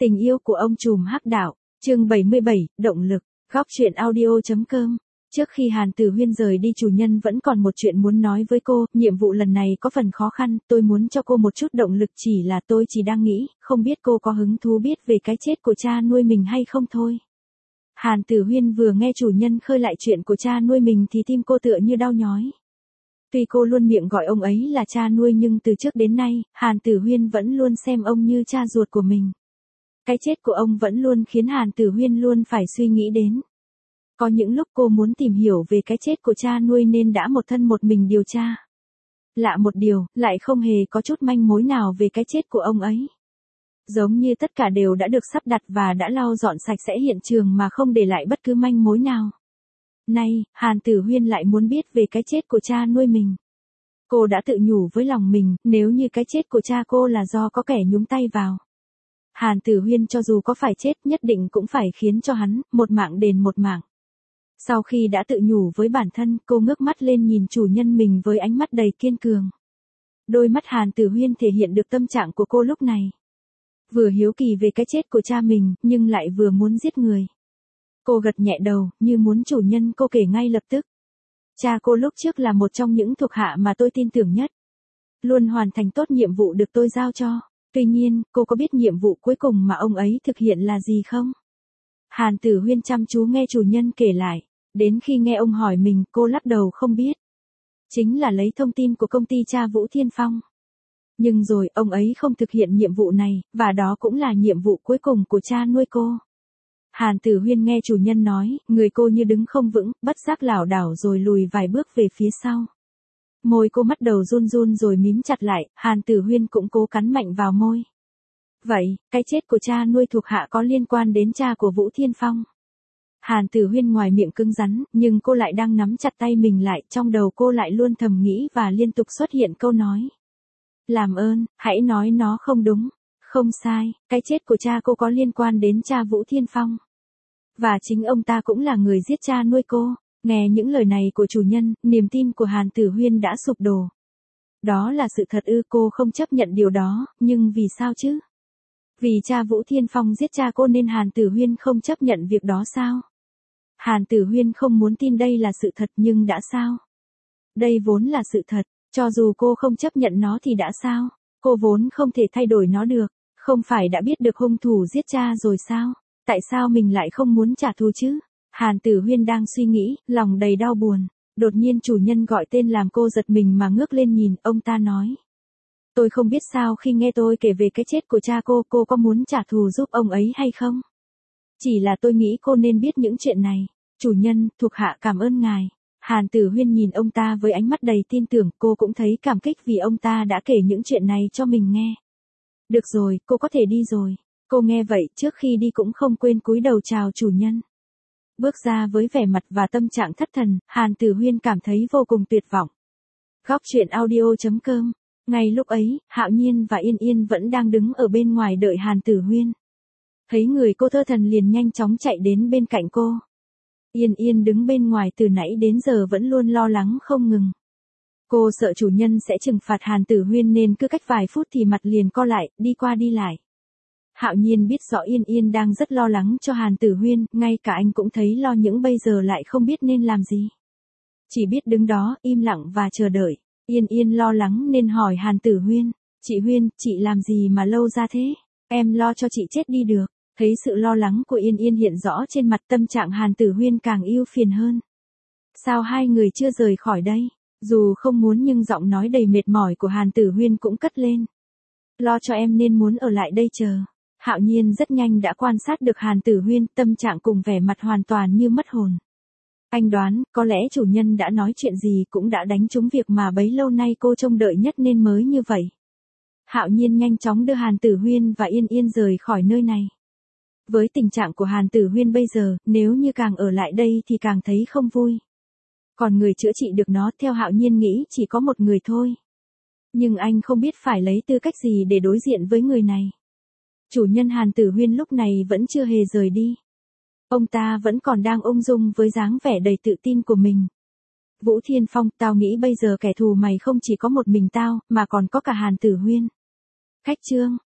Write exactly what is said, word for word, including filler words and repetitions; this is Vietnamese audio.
Tình yêu của ông trùm hắc đạo, chương bảy mươi bảy, động lực, góc truyện audio.com. Trước khi Hàn Tử Huyên rời đi, chủ nhân vẫn còn một chuyện muốn nói với cô, nhiệm vụ lần này có phần khó khăn, tôi muốn cho cô một chút động lực, chỉ là tôi chỉ đang nghĩ, không biết cô có hứng thú biết về cái chết của cha nuôi mình hay không thôi. Hàn Tử Huyên vừa nghe chủ nhân khơi lại chuyện của cha nuôi mình thì tim cô tựa như đau nhói. Tuy cô luôn miệng gọi ông ấy là cha nuôi nhưng từ trước đến nay, Hàn Tử Huyên vẫn luôn xem ông như cha ruột của mình. Cái chết của ông vẫn luôn khiến Hàn Tử Huyên luôn phải suy nghĩ đến. Có những lúc cô muốn tìm hiểu về cái chết của cha nuôi nên đã một thân một mình điều tra. Lạ một điều, lại không hề có chút manh mối nào về cái chết của ông ấy. Giống như tất cả đều đã được sắp đặt và đã lau dọn sạch sẽ hiện trường mà không để lại bất cứ manh mối nào. Nay, Hàn Tử Huyên lại muốn biết về cái chết của cha nuôi mình. Cô đã tự nhủ với lòng mình, nếu như cái chết của cha cô là do có kẻ nhúng tay vào. Hàn Tử Huyên cho dù có phải chết nhất định cũng phải khiến cho hắn, một mạng đền một mạng. Sau khi đã tự nhủ với bản thân, cô ngước mắt lên nhìn chủ nhân mình với ánh mắt đầy kiên cường. Đôi mắt Hàn Tử Huyên thể hiện được tâm trạng của cô lúc này. Vừa hiếu kỳ về cái chết của cha mình, nhưng lại vừa muốn giết người. Cô gật nhẹ đầu, như muốn chủ nhân cô kể ngay lập tức. Cha cô lúc trước là một trong những thuộc hạ mà tôi tin tưởng nhất. Luôn hoàn thành tốt nhiệm vụ được tôi giao cho. Tuy nhiên, cô có biết nhiệm vụ cuối cùng mà ông ấy thực hiện là gì không? Hàn Tử Huyên chăm chú nghe chủ nhân kể lại. Đến khi nghe ông hỏi mình, cô lắc đầu không biết. Chính là lấy thông tin của công ty cha Vũ Thiên Phong. Nhưng rồi, ông ấy không thực hiện nhiệm vụ này, và đó cũng là nhiệm vụ cuối cùng của cha nuôi cô. Hàn Tử Huyên nghe chủ nhân nói, người cô như đứng không vững, bất giác lảo đảo rồi lùi vài bước về phía sau. Môi cô bắt đầu run run rồi mím chặt lại, Hàn Tử Huyên cũng cố cắn mạnh vào môi. Vậy, cái chết của cha nuôi thuộc hạ có liên quan đến cha của Vũ Thiên Phong? Hàn Tử Huyên ngoài miệng cứng rắn, nhưng cô lại đang nắm chặt tay mình lại, trong đầu cô lại luôn thầm nghĩ và liên tục xuất hiện câu nói. Làm ơn, hãy nói nó không đúng. Không sai, cái chết của cha cô có liên quan đến cha Vũ Thiên Phong. Và chính ông ta cũng là người giết cha nuôi cô. Nghe những lời này của chủ nhân, niềm tin của Hàn Tử Huyên đã sụp đổ. Đó là sự thật ư? Cô không chấp nhận điều đó, nhưng vì sao chứ? Vì cha Vũ Thiên Phong giết cha cô nên Hàn Tử Huyên không chấp nhận việc đó sao? Hàn Tử Huyên không muốn tin đây là sự thật nhưng đã sao? Đây vốn là sự thật, cho dù cô không chấp nhận nó thì đã sao? Cô vốn không thể thay đổi nó được, không phải đã biết được hung thủ giết cha rồi sao? Tại sao mình lại không muốn trả thù chứ? Hàn Tử Huyên đang suy nghĩ, lòng đầy đau buồn. Đột nhiên chủ nhân gọi tên làm cô giật mình mà ngước lên nhìn, ông ta nói. Tôi không biết sao khi nghe tôi kể về cái chết của cha cô, cô có muốn trả thù giúp ông ấy hay không? Chỉ là tôi nghĩ cô nên biết những chuyện này. Chủ nhân, thuộc hạ cảm ơn ngài. Hàn Tử Huyên nhìn ông ta với ánh mắt đầy tin tưởng, cô cũng thấy cảm kích vì ông ta đã kể những chuyện này cho mình nghe. Được rồi, cô có thể đi rồi. Cô nghe vậy, trước khi đi cũng không quên cúi đầu chào chủ nhân. Bước ra với vẻ mặt và tâm trạng thất thần, Hàn Tử Huyên cảm thấy vô cùng tuyệt vọng. Góc truyện audio.com. Ngay lúc ấy, Hạo Nhiên và Yên Yên vẫn đang đứng ở bên ngoài đợi Hàn Tử Huyên. Thấy người cô thơ thần liền nhanh chóng chạy đến bên cạnh cô. Yên Yên đứng bên ngoài từ nãy đến giờ vẫn luôn lo lắng không ngừng. Cô sợ chủ nhân sẽ trừng phạt Hàn Tử Huyên nên cứ cách vài phút thì mặt liền co lại, đi qua đi lại. Hạo Nhiên biết rõ Yên Yên đang rất lo lắng cho Hàn Tử Huyên, ngay cả anh cũng thấy lo những bây giờ lại không biết nên làm gì. Chỉ biết đứng đó, im lặng và chờ đợi. Yên Yên lo lắng nên hỏi Hàn Tử Huyên, chị Huyên, chị làm gì mà lâu ra thế? Em lo cho chị chết đi được. Thấy sự lo lắng của Yên Yên hiện rõ trên mặt, tâm trạng Hàn Tử Huyên càng ưu phiền hơn. Sao hai người chưa rời khỏi đây? Dù không muốn nhưng giọng nói đầy mệt mỏi của Hàn Tử Huyên cũng cất lên. Lo cho em nên muốn ở lại đây chờ. Hạo Nhiên rất nhanh đã quan sát được Hàn Tử Huyên, tâm trạng cùng vẻ mặt hoàn toàn như mất hồn. Anh đoán, có lẽ chủ nhân đã nói chuyện gì cũng đã đánh trúng việc mà bấy lâu nay cô trông đợi nhất nên mới như vậy. Hạo Nhiên nhanh chóng đưa Hàn Tử Huyên và Yên Yên rời khỏi nơi này. Với tình trạng của Hàn Tử Huyên bây giờ, nếu như càng ở lại đây thì càng thấy không vui. Còn người chữa trị được nó theo Hạo Nhiên nghĩ chỉ có một người thôi. Nhưng anh không biết phải lấy tư cách gì để đối diện với người này. Chủ nhân Hàn Tử Huyên lúc này vẫn chưa hề rời đi. Ông ta vẫn còn đang ung dung với dáng vẻ đầy tự tin của mình. Vũ Thiên Phong, tao nghĩ bây giờ kẻ thù mày không chỉ có một mình tao, mà còn có cả Hàn Tử Huyên. Khách trương,